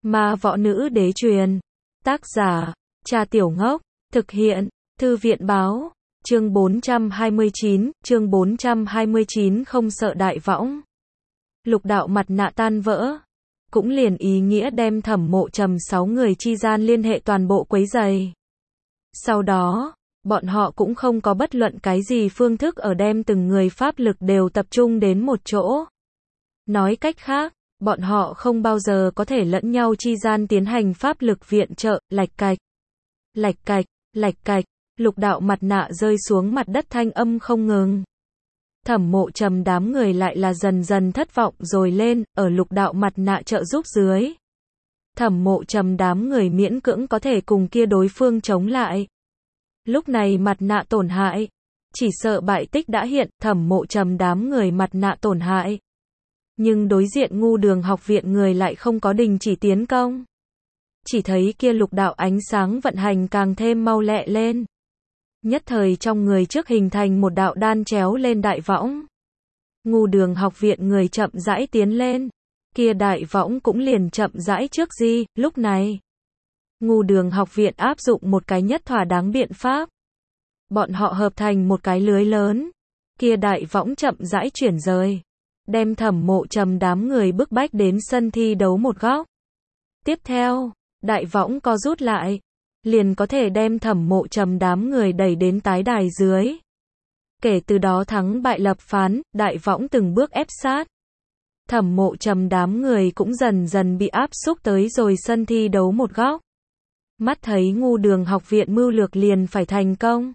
Ma võ nữ đế truyền. Tác giả, Trà Tiểu Ngốc. Thực hiện, Thư viện báo. Chương 429 không sợ đại võng. Lục đạo mặt nạ tan vỡ. Cũng liền ý nghĩa đem Thẩm Mộ Trầm 6 người chi gian liên hệ toàn bộ quấy rầy. Sau đó, bọn họ cũng không có bất luận cái gì phương thức ở đem từng người pháp lực đều tập trung đến một chỗ. Nói cách khác, bọn họ không bao giờ có thể lẫn nhau chi gian tiến hành pháp lực viện trợ, lạch cạch. Lạch cạch, lạch cạch, lục đạo mặt nạ rơi xuống mặt đất thanh âm không ngừng. Thẩm Mộ Trầm đám người lại là dần dần thất vọng rồi lên, ở lục đạo mặt nạ trợ giúp dưới. Thẩm Mộ Trầm đám người miễn cưỡng có thể cùng kia đối phương chống lại. Lúc này mặt nạ tổn hại, chỉ sợ bại tích đã hiện, Thẩm Mộ Trầm đám người mặt nạ tổn hại. Nhưng đối diện Ngu Đường học viện người lại không có đình chỉ tiến công. Chỉ thấy kia lục đạo ánh sáng vận hành càng thêm mau lẹ lên. Nhất thời trong người trước hình thành một đạo đan chéo lên đại võng. Ngu Đường học viện người chậm rãi tiến lên. Kia đại võng cũng liền chậm rãi trước di, lúc này. Ngu Đường học viện áp dụng một cái nhất thỏa đáng biện pháp. Bọn họ hợp thành một cái lưới lớn. Kia đại võng chậm rãi chuyển rời. Đem Thẩm Mộ Trầm đám người bức bách đến sân thi đấu một góc. Tiếp theo, đại võng co rút lại. Liền có thể đem Thẩm Mộ Trầm đám người đẩy đến tái đài dưới. Kể từ đó thắng bại lập phán, đại võng từng bước ép sát. Thẩm Mộ Trầm đám người cũng dần dần bị áp xúc tới rồi sân thi đấu một góc. Mắt thấy Ngu Đường học viện mưu lược liền phải thành công.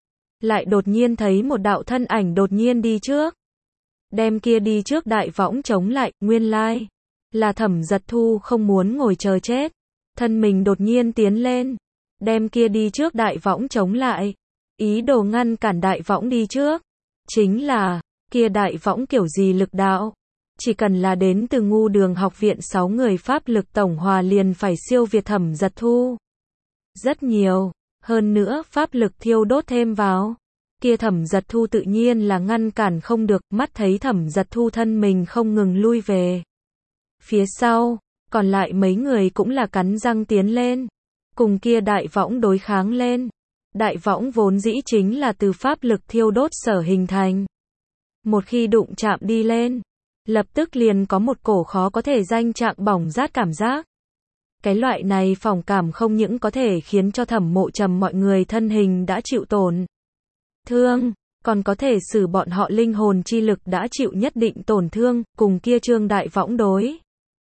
Lại đột nhiên thấy một đạo thân ảnh đột nhiên đi trước. Đem kia đi trước đại võng chống lại, nguyên lai. Là Thẩm Giật Thu không muốn ngồi chờ chết. Thân mình đột nhiên tiến lên. Đem kia đi trước đại võng chống lại. Ý đồ ngăn cản đại võng đi trước. Chính là, kia đại võng kiểu gì lực đạo. Chỉ cần là đến từ Ngu Đường học viện 6 người pháp lực tổng hòa liền phải siêu việt Thẩm Giật Thu. Rất nhiều, hơn nữa pháp lực thiêu đốt thêm vào. Kia Thẩm Giật Thu tự nhiên là ngăn cản không được, mắt thấy Thẩm Giật Thu thân mình không ngừng lui về. Phía sau, còn lại mấy người cũng là cắn răng tiến lên. Cùng kia đại võng đối kháng lên. Đại võng vốn dĩ chính là từ pháp lực thiêu đốt sở hình thành. Một khi đụng chạm đi lên, lập tức liền có một cổ khó có thể danh trạng bỏng rát cảm giác. Cái loại này phỏng cảm không những có thể khiến cho Thẩm Mộ Trầm mọi người thân hình đã chịu tổn thương, còn có thể xử bọn họ linh hồn chi lực đã chịu nhất định tổn thương, cùng kia trương đại võng đối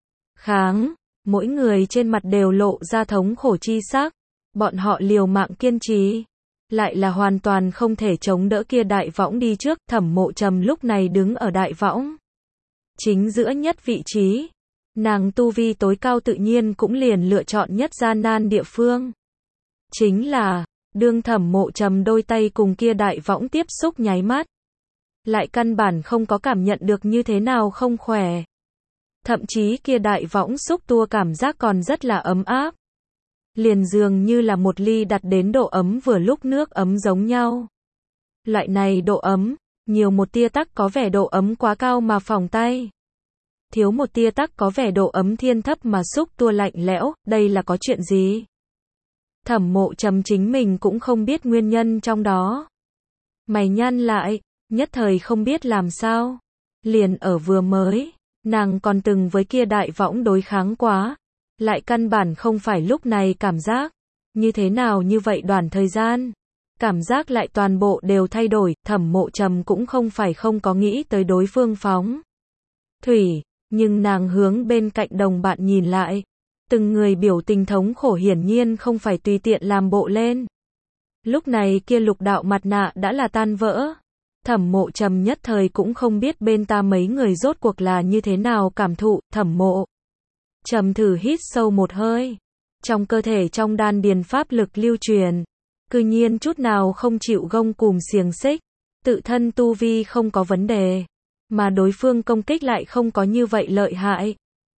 kháng. Mỗi người trên mặt đều lộ ra thống khổ chi sắc. Bọn họ liều mạng kiên trì. Lại là hoàn toàn không thể chống đỡ kia đại võng đi trước. Thẩm Mộ Trầm lúc này đứng ở đại võng chính giữa nhất vị trí. Nàng tu vi tối cao tự nhiên cũng liền lựa chọn nhất gian nan địa phương. Chính là, đương Thẩm Mộ Trầm đôi tay cùng kia đại võng tiếp xúc nháy mắt. Lại căn bản không có cảm nhận được như thế nào không khỏe. Thậm chí kia đại võng xúc tua cảm giác còn rất là ấm áp. Liền dường như là một ly đặt đến độ ấm vừa lúc nước ấm giống nhau. Loại này độ ấm, nhiều một tia tắc có vẻ độ ấm quá cao mà phỏng tay. Thiếu một tia tắc có vẻ độ ấm thiên thấp mà xúc tua lạnh lẽo, đây là có chuyện gì? Thẩm Mộ Trầm chính mình cũng không biết nguyên nhân trong đó. Mày nhăn lại, nhất thời không biết làm sao. Liền ở vừa mới. Nàng còn từng với kia đại võng đối kháng quá. Lại căn bản không phải lúc này cảm giác. Như thế nào như vậy đoạn thời gian. Cảm giác lại toàn bộ đều thay đổi. Thẩm Mộ Trầm cũng không phải không có nghĩ tới đối phương phóng thủy. Nhưng nàng hướng bên cạnh đồng bạn nhìn lại. Từng người biểu tình thống khổ hiển nhiên không phải tùy tiện làm bộ lên. Lúc này kia lục đạo mặt nạ đã là tan vỡ. Thẩm Mộ Trầm nhất thời cũng không biết bên ta mấy người rốt cuộc là như thế nào cảm thụ. Thẩm Mộ Trầm thử hít sâu một hơi. Trong cơ thể trong đan điền pháp lực lưu truyền. Cư nhiên chút nào không chịu gông cùm xiềng xích. Tự thân tu vi không có vấn đề. Mà đối phương công kích lại không có như vậy lợi hại.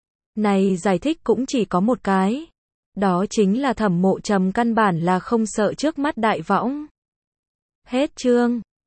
Này giải thích cũng chỉ có một cái. Đó chính là Thẩm Mộ Trầm căn bản là không sợ trước mắt đại võng. Hết chương.